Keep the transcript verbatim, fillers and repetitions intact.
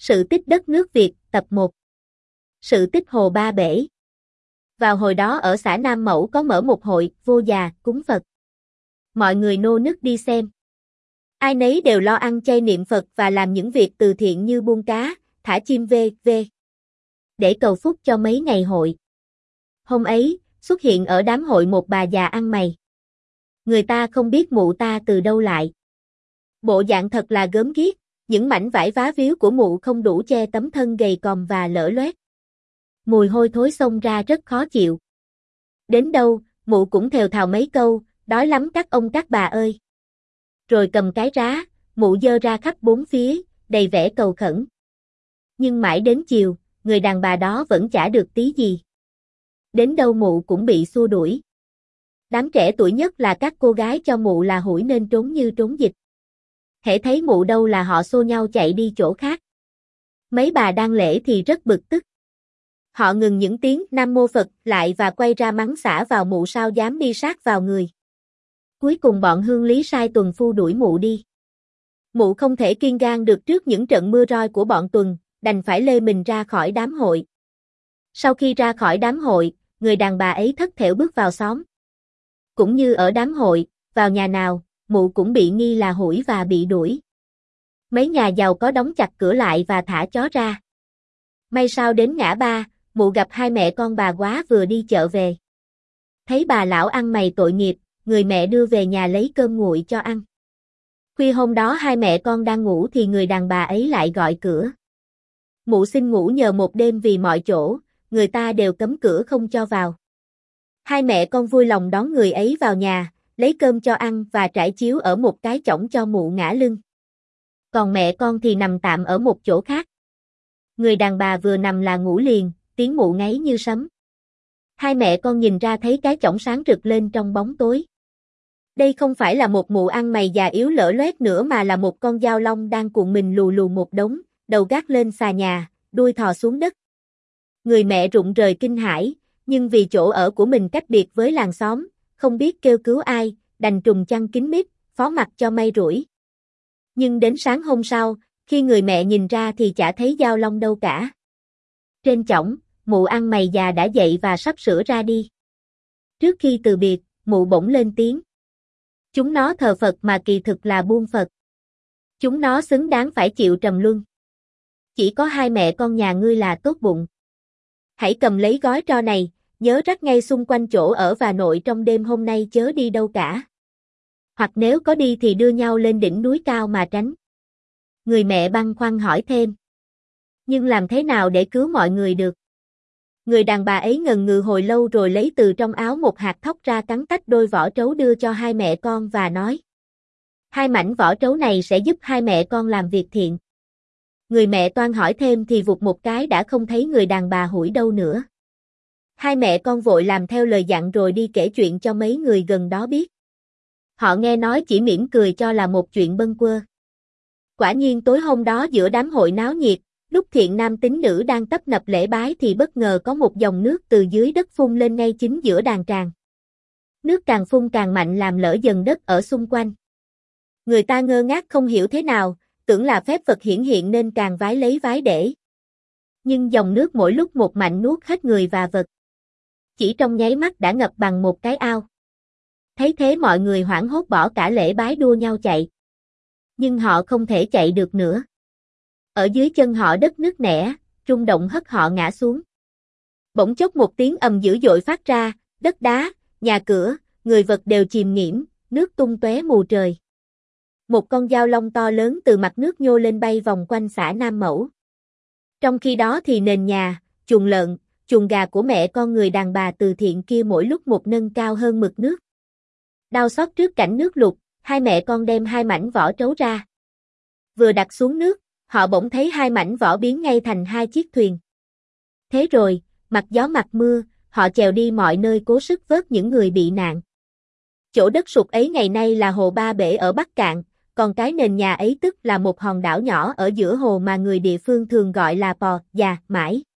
Sự tích đất nước Việt, tập một. Sự tích Hồ Ba Bể. Vào hồi đó ở xã Nam Mẫu có mở một hội, vô già, cúng Phật. Mọi người nô nức đi xem. Ai nấy đều lo ăn chay niệm Phật và làm những việc từ thiện như buôn cá, thả chim vê vê để cầu phúc cho mấy ngày hội. Hôm ấy, xuất hiện ở đám hội một bà già ăn mày. Người ta không biết mụ ta từ đâu lại. Bộ dạng thật là gớm ghiếc, những mảnh vải vá víu của mụ không đủ che tấm thân gầy còm và lở loét. Mùi hôi thối xông ra rất khó chịu. Đến đâu, mụ cũng thều thào mấy câu, đói lắm các ông các bà ơi. Rồi cầm cái rá, mụ giơ ra khắp bốn phía, đầy vẻ cầu khẩn. Nhưng mãi đến chiều, người đàn bà đó vẫn chả được tí gì. Đến đâu mụ cũng bị xua đuổi. Đám trẻ tuổi nhất là các cô gái cho mụ là hủi nên trốn như trốn dịch. Hễ thấy mụ đâu là họ xô nhau chạy đi chỗ khác. Mấy bà đang lễ thì rất bực tức. Họ ngừng những tiếng Nam Mô Phật lại và quay ra mắng xả vào mụ sao dám đi sát vào người. Cuối cùng bọn hương lý sai tuần phu đuổi mụ đi. Mụ không thể kiên gan được trước những trận mưa roi của bọn tuần, đành phải lê mình ra khỏi đám hội. Sau khi ra khỏi đám hội, người đàn bà ấy thất thểu bước vào xóm. Cũng như ở đám hội, vào nhà nào, mụ cũng bị nghi là hủi và bị đuổi. Mấy nhà giàu có đóng chặt cửa lại và thả chó ra. May sao đến ngã ba, mụ gặp hai mẹ con bà quá vừa đi chợ về. Thấy bà lão ăn mày tội nghiệp, người mẹ đưa về nhà lấy cơm nguội cho ăn. Khuya hôm đó hai mẹ con đang ngủ thì người đàn bà ấy lại gọi cửa. Mụ xin ngủ nhờ một đêm vì mọi chỗ, người ta đều cấm cửa không cho vào. Hai mẹ con vui lòng đón người ấy vào nhà, lấy cơm cho ăn và trải chiếu ở một cái chõng cho mụ ngả lưng. Còn mẹ con thì nằm tạm ở một chỗ khác. Người đàn bà vừa nằm là ngủ liền, tiếng mụ ngáy như sấm. Hai mẹ con nhìn ra thấy cái chõng sáng rực lên trong bóng tối. Đây không phải là một mụ ăn mày già yếu lở loét nữa mà là một con dao long đang cuộn mình lù lù một đống, đầu gác lên xà nhà, đuôi thò xuống đất. Người mẹ rụng rời kinh hãi, nhưng vì chỗ ở của mình cách biệt với làng xóm, không biết kêu cứu ai, đành trùm chăn kín mít, phó mặc cho may rủi. Nhưng đến sáng hôm sau, khi người mẹ nhìn ra thì chả thấy dao long đâu cả. Trên chõng, mụ ăn mày già đã dậy và sắp sửa ra đi. Trước khi từ biệt, mụ bỗng lên tiếng. Chúng nó thờ Phật mà kỳ thực là buôn Phật. Chúng nó xứng đáng phải chịu trầm luân. Chỉ có hai mẹ con nhà ngươi là tốt bụng. Hãy cầm lấy gói tro này, nhớ rắc ngay xung quanh chỗ ở và nội trong đêm hôm nay chớ đi đâu cả. Hoặc nếu có đi thì đưa nhau lên đỉnh núi cao mà tránh. Người mẹ băn khoăn hỏi thêm. Nhưng làm thế nào để cứu mọi người được? Người đàn bà ấy ngần ngừ hồi lâu rồi lấy từ trong áo một hạt thóc ra cắn tách đôi vỏ trấu đưa cho hai mẹ con và nói. Hai mảnh vỏ trấu này sẽ giúp hai mẹ con làm việc thiện. Người mẹ toan hỏi thêm thì vụt một cái đã không thấy người đàn bà hủi đâu nữa. Hai mẹ con vội làm theo lời dặn rồi đi kể chuyện cho mấy người gần đó biết. Họ nghe nói chỉ mỉm cười cho là một chuyện bâng quơ. Quả nhiên tối hôm đó giữa đám hội náo nhiệt, lúc thiện nam tín nữ đang tấp nập lễ bái thì bất ngờ có một dòng nước từ dưới đất phun lên ngay chính giữa đàn tràng. Nước càng phun càng mạnh làm lở dần đất ở xung quanh. Người ta ngơ ngác không hiểu thế nào, tưởng là phép Phật hiển hiện nên càng vái lấy vái để. Nhưng dòng nước mỗi lúc một mạnh nuốt hết người và vật. Chỉ trong nháy mắt đã ngập bằng một cái ao. Thấy thế mọi người hoảng hốt bỏ cả lễ bái đua nhau chạy. Nhưng họ không thể chạy được nữa. Ở dưới chân họ đất nứt nẻ, rung động hất họ ngã xuống. Bỗng chốc một tiếng ầm dữ dội phát ra, đất đá, nhà cửa, người vật đều chìm nghiễm, nước tung tóe mù trời. Một con dao long to lớn từ mặt nước nhô lên bay vòng quanh xã Nam Mẫu. Trong khi đó thì nền nhà, chuồng lợn, chuồng gà của mẹ con người đàn bà từ thiện kia mỗi lúc một nâng cao hơn mực nước. Đau xót trước cảnh nước lụt, hai mẹ con đem hai mảnh vỏ trấu ra. Vừa đặt xuống nước, họ bỗng thấy hai mảnh vỏ biến ngay thành hai chiếc thuyền. Thế rồi, mặc gió mặc mưa, họ chèo đi mọi nơi cố sức vớt những người bị nạn. Chỗ đất sụt ấy ngày nay là Hồ Ba Bể ở Bắc Cạn, còn cái nền nhà ấy tức là một hòn đảo nhỏ ở giữa hồ mà người địa phương thường gọi là Pò Già Mãi.